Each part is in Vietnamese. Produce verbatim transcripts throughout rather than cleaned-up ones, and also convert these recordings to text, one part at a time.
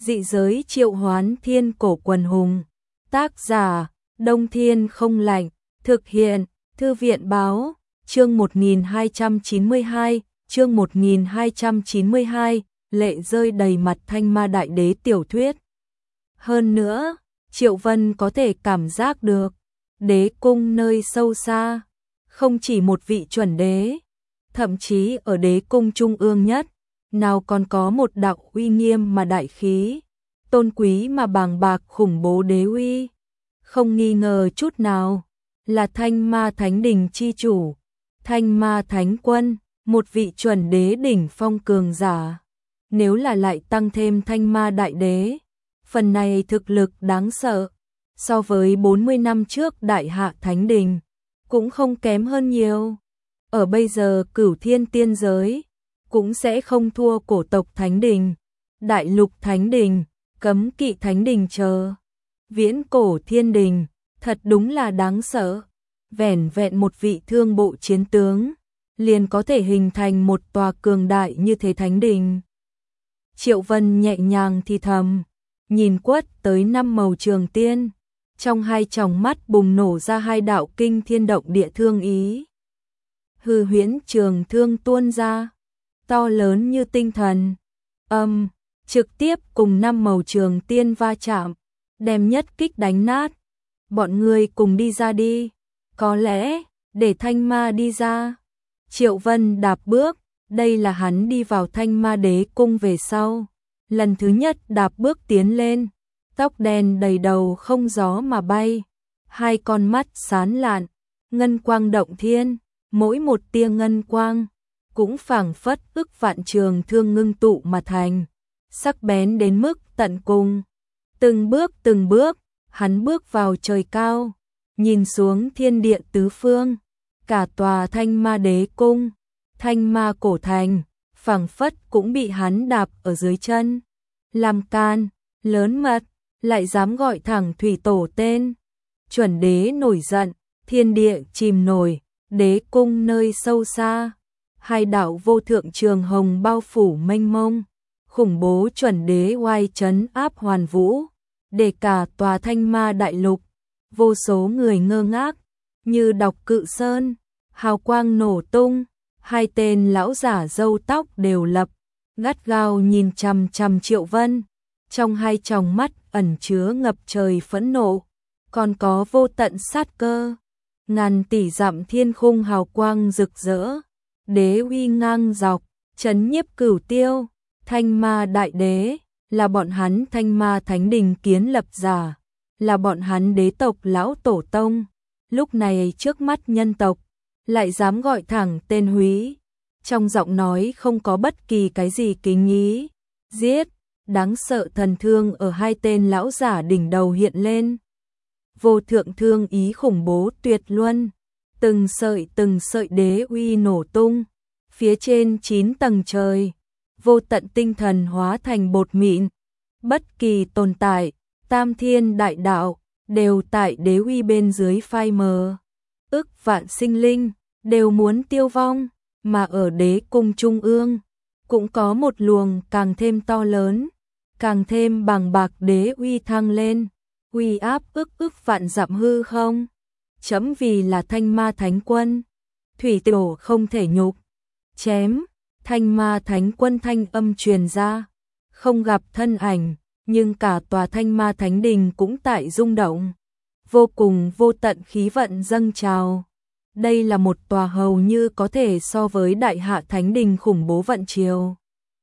Dị giới triệu hoán thiên cổ quần hùng. Tác giả, Đông Thiên không lạnh. Thực hiện, Thư viện báo. Chương một nghìn hai trăm chín mươi hai, chương một nghìn hai trăm chín mươi hai, lệ rơi đầy mặt Thanh Ma Đại Đế tiểu thuyết. Hơn nữa, Triệu Vân có thể cảm giác được, đế cung nơi sâu xa, không chỉ một vị chuẩn đế, thậm chí ở đế cung trung ương nhất, nào còn có một đạo uy nghiêm mà đại khí, tôn quý mà bàng bạc khủng bố đế uy, không nghi ngờ chút nào, là Thanh Ma Thánh Đình chi chủ, Thanh Ma Thánh Quân, một vị chuẩn đế đỉnh phong cường giả. Nếu là lại tăng thêm Thanh Ma Đại Đế, phần này thực lực đáng sợ, so với bốn mươi năm trước Đại Hạ Thánh Đình, cũng không kém hơn nhiều. Ở bây giờ Cửu Thiên tiên giới, cũng sẽ không thua cổ tộc Thánh Đình, Đại Lục Thánh Đình, Cấm Kỵ Thánh Đình chờ. Viễn cổ Thiên Đình, thật đúng là đáng sợ. Vẻn vẹn một vị thương bộ chiến tướng, liền có thể hình thành một tòa cường đại như thế Thánh Đình. Triệu Vân nhẹ nhàng thì thầm, nhìn quất tới năm màu trường tiên, trong hai tròng mắt bùng nổ ra hai đạo kinh thiên động địa thương ý. Hư huyễn trường thương tuôn ra, to lớn như tinh thần, âm, trực tiếp cùng năm màu trường tiên va chạm, đem nhất kích đánh nát. Bọn người cùng đi ra đi, có lẽ, để Thanh Ma đi ra. Triệu Vân đạp bước, đây là hắn đi vào Thanh Ma Đế cung về sau. Lần thứ nhất đạp bước tiến lên, tóc đen đầy đầu không gió mà bay, hai con mắt sáng lạn, ngân quang động thiên, mỗi một tia ngân quang, cũng phảng phất ức vạn trường thương ngưng tụ mà thành, sắc bén đến mức tận cùng. Từng bước từng bước, hắn bước vào trời cao, nhìn xuống thiên địa tứ phương, cả tòa Thanh Ma Đế cung, Thanh Ma cổ thành, phảng phất cũng bị hắn đạp ở dưới chân. Làm can, lớn mật, lại dám gọi thẳng thủy tổ tên. Chuẩn đế nổi giận, thiên địa chìm nổi, đế cung nơi sâu xa. Hai đạo vô thượng trường hồng bao phủ mênh mông, khủng bố chuẩn đế oai trấn áp hoàn vũ, để cả tòa Thanh Ma đại lục. Vô số người ngơ ngác, như đọc cự sơn, hào quang nổ tung, hai tên lão giả râu tóc đều lập, gắt gao nhìn chằm chằm Triệu Vân, trong hai tròng mắt ẩn chứa ngập trời phẫn nộ, còn có vô tận sát cơ. Ngàn tỷ dặm thiên khung hào quang rực rỡ, đế uy ngang dọc, trấn nhiếp cửu tiêu. Thanh Ma Đại Đế là bọn hắn Thanh Ma Thánh Đình kiến lập giả, là bọn hắn đế tộc lão tổ tông, lúc này trước mắt nhân tộc, lại dám gọi thẳng tên húy. Trong giọng nói không có bất kỳ cái gì kính ý, giết, đáng sợ thần thương ở hai tên lão giả đỉnh đầu hiện lên. Vô thượng thương ý khủng bố tuyệt luân, từng sợi từng sợi đế uy nổ tung, phía trên chín tầng trời, vô tận tinh thần hóa thành bột mịn, bất kỳ tồn tại, tam thiên đại đạo, đều tại đế uy bên dưới phai mờ. Ức vạn sinh linh, đều muốn tiêu vong, mà ở đế cung trung ương, cũng có một luồng càng thêm to lớn, càng thêm bàng bạc đế uy thăng lên, uy áp ức ức vạn dặm hư không. Chấm vì là Thanh Ma Thánh Quân, thủy tổ không thể nhục. Chém, Thanh Ma Thánh Quân thanh âm truyền ra, không gặp thân ảnh, nhưng cả tòa Thanh Ma Thánh Đình cũng tại rung động, vô cùng vô tận khí vận dâng trào. Đây là một tòa hầu như có thể so với Đại Hạ Thánh Đình khủng bố vận triều.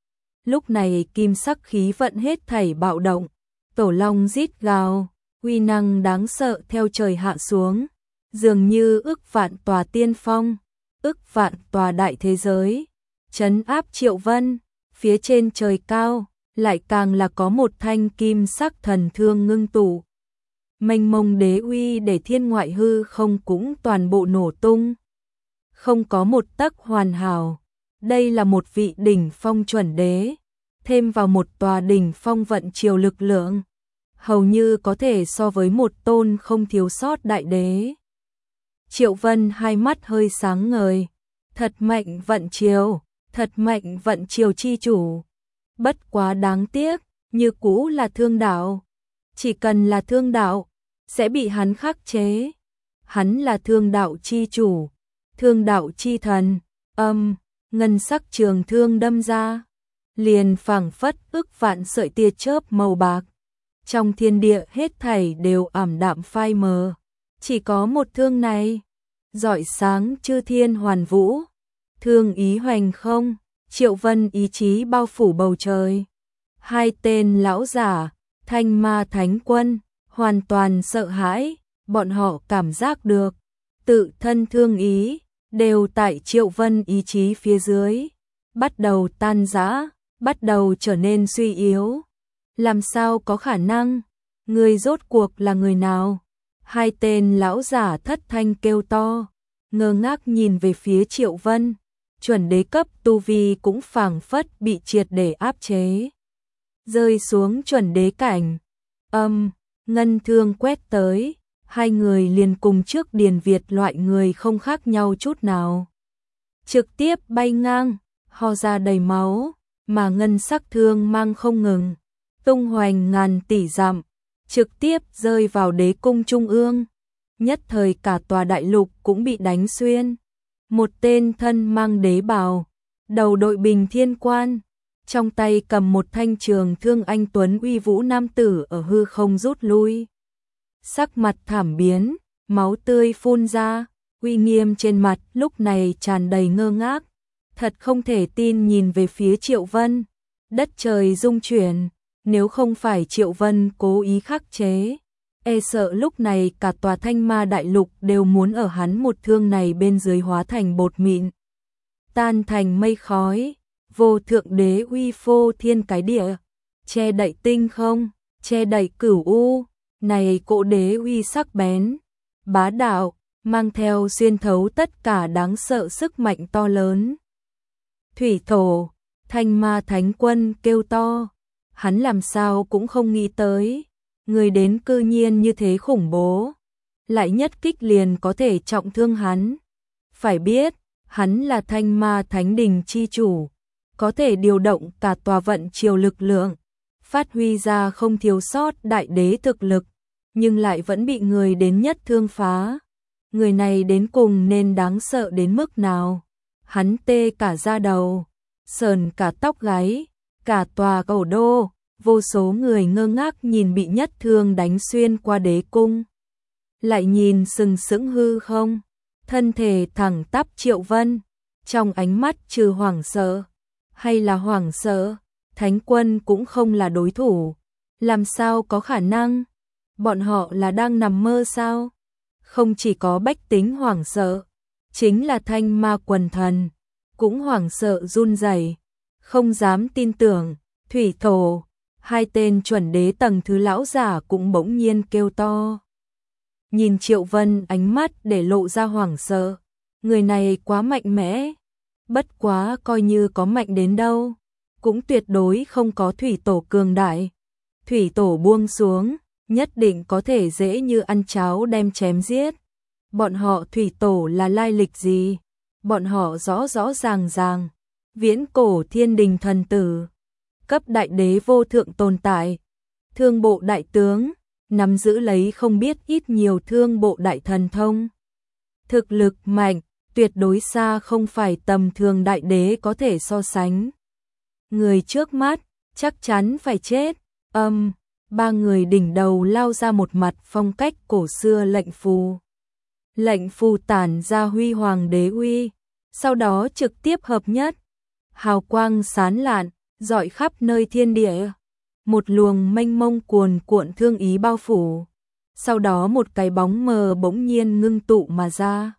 Lúc này kim sắc khí vận hết thảy bạo động, tổ long rít gào, uy năng đáng sợ theo trời hạ xuống, dường như ức vạn tòa tiên phong, ức vạn tòa đại thế giới, trấn áp Triệu Vân. Phía trên trời cao, lại càng là có một thanh kim sắc thần thương ngưng tụ. Mênh mông đế uy để thiên ngoại hư không cũng toàn bộ nổ tung. Không có một tấc hoàn hảo. Đây là một vị đỉnh phong chuẩn đế, thêm vào một tòa đỉnh phong vận triều lực lượng, hầu như có thể so với một tôn không thiếu sót đại đế. Triệu Vân hai mắt hơi sáng ngời, thật mạnh vận triều, thật mạnh vận triều chi chủ. Bất quá đáng tiếc, như cũ là thương đạo. Chỉ cần là thương đạo, sẽ bị hắn khắc chế. Hắn là thương đạo chi chủ, thương đạo chi thần. Âm, ngân sắc trường thương đâm ra, liền phảng phất ức vạn sợi tia chớp màu bạc. Trong thiên địa hết thảy đều ảm đạm phai mờ, chỉ có một thương này, rọi sáng chư thiên hoàn vũ. Thương ý hoành không, Triệu Vân ý chí bao phủ bầu trời. Hai tên lão giả, Thanh Ma Thánh Quân, hoàn toàn sợ hãi, bọn họ cảm giác được, tự thân thương ý, đều tại Triệu Vân ý chí phía dưới, bắt đầu tan rã, bắt đầu trở nên suy yếu. Làm sao có khả năng? Người rốt cuộc là người nào? Hai tên lão giả thất thanh kêu to, ngơ ngác nhìn về phía Triệu Vân. Chuẩn đế cấp tu vi cũng phảng phất bị triệt để áp chế, rơi xuống chuẩn đế cảnh. Âm, ngân thương quét tới, hai người liền cùng trước Điền Việt loại người không khác nhau chút nào. Trực tiếp bay ngang, ho ra đầy máu, mà ngân sắc thương mang không ngừng, tung hoành ngàn tỷ dặm, trực tiếp rơi vào đế cung trung ương. Nhất thời cả tòa đại lục cũng bị đánh xuyên. Một tên thân mang đế bào, đầu đội bình thiên quan, trong tay cầm một thanh trường thương anh tuấn uy vũ nam tử ở hư không rút lui. Sắc mặt thảm biến, máu tươi phun ra, uy nghiêm trên mặt lúc này tràn đầy ngơ ngác, thật không thể tin nhìn về phía Triệu Vân. Đất trời rung chuyển, nếu không phải Triệu Vân cố ý khắc chế, e sợ lúc này cả tòa Thanh Ma đại lục đều muốn ở hắn một thương này bên dưới hóa thành bột mịn, tan thành mây khói. Vô thượng đế uy phô thiên cái địa, che đậy tinh không, che đậy cửu u. Này cỗ đế uy sắc bén, bá đạo, mang theo xuyên thấu tất cả đáng sợ sức mạnh to lớn. Thủy thổ, Thanh Ma Thánh Quân kêu to, hắn làm sao cũng không nghĩ tới, người đến cư nhiên như thế khủng bố, lại nhất kích liền có thể trọng thương hắn. Phải biết, hắn là Thanh Ma Thánh Đình chi chủ, có thể điều động cả tòa vận triều lực lượng, phát huy ra không thiếu sót đại đế thực lực, nhưng lại vẫn bị người đến nhất thương phá. Người này đến cùng nên đáng sợ đến mức nào? Hắn tê cả da đầu, sờn cả tóc gáy, cả tòa cổ đô, vô số người ngơ ngác nhìn bị nhất thương đánh xuyên qua đế cung. Lại nhìn sừng sững hư không, thân thể thẳng tắp Triệu Vân, trong ánh mắt trừ hoảng sợ, hay là hoảng sợ, Thánh Quân cũng không là đối thủ. Làm sao có khả năng? Bọn họ là đang nằm mơ sao? Không chỉ có bách tính hoảng sợ, chính là Thanh Ma quần thần cũng hoảng sợ run rẩy, không dám tin tưởng. Thủy thổ, hai tên chuẩn đế tầng thứ lão giả cũng bỗng nhiên kêu to. Nhìn Triệu Vân ánh mắt để lộ ra hoảng sợ, người này quá mạnh mẽ, bất quá coi như có mạnh đến đâu, cũng tuyệt đối không có thủy tổ cường đại. Thủy tổ buông xuống, nhất định có thể dễ như ăn cháo đem chém giết. Bọn họ thủy tổ là lai lịch gì? Bọn họ rõ rõ ràng ràng, viễn cổ thiên đình thần tử, cấp đại đế vô thượng tồn tại, thương bộ đại tướng, nắm giữ lấy không biết ít nhiều thương bộ đại thần thông. Thực lực mạnh, tuyệt đối xa không phải tầm thường đại đế có thể so sánh. Người trước mắt, chắc chắn phải chết. Âm, ba người đỉnh đầu lao ra một mặt phong cách cổ xưa lệnh phù. Lệnh phù tản ra huy hoàng đế uy, sau đó trực tiếp hợp nhất. Hào quang sáng lạn, rọi khắp nơi thiên địa. Một luồng mênh mông cuồn cuộn thương ý bao phủ. Sau đó một cái bóng mờ bỗng nhiên ngưng tụ mà ra.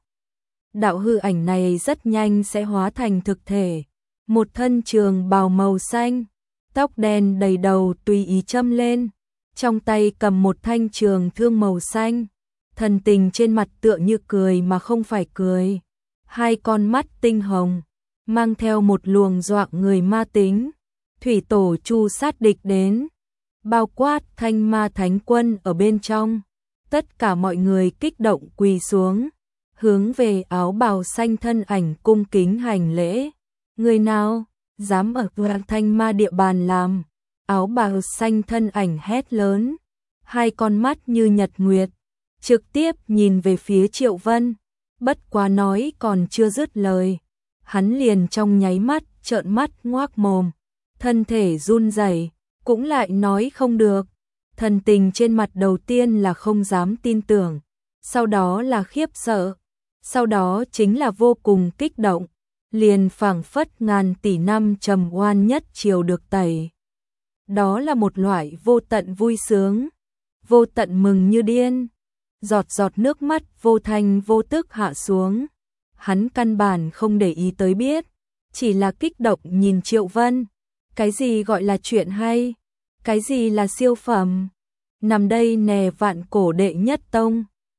Đạo hư ảnh này rất nhanh sẽ hóa thành thực thể. Một thân trường bào màu xanh, tóc đen đầy đầu tùy ý châm lên, trong tay cầm một thanh trường thương màu xanh, thần tình trên mặt tựa như cười mà không phải cười, hai con mắt tinh hồng, mang theo một luồng doạng người ma tính. Thủy tổ chu sát địch đến, bao quát Thanh Ma Thánh Quân ở bên trong, tất cả mọi người kích động quỳ xuống, hướng về áo bào xanh thân ảnh cung kính hành lễ. Người nào dám ở Thanh Ma địa bàn làm áo bào xanh thân ảnh hét lớn, hai con mắt như nhật nguyệt, trực tiếp nhìn về phía Triệu Vân, bất quá nói còn chưa dứt lời, hắn liền trong nháy mắt trợn mắt ngoác mồm, thân thể run rẩy, cũng lại nói không được, thần tình trên mặt đầu tiên là không dám tin tưởng, sau đó là khiếp sợ, sau đó chính là vô cùng kích động, liền phảng phất ngàn tỷ năm trầm oan nhất chiều được tẩy. Đó là một loại vô tận vui sướng, vô tận mừng như điên, giọt giọt nước mắt vô thanh vô tức hạ xuống. Hắn căn bản không để ý tới biết, chỉ là kích động nhìn Triệu Vân. Cái gì gọi là chuyện hay? Cái gì là siêu phẩm? Nằm đây nè vạn cổ đệ nhất tông.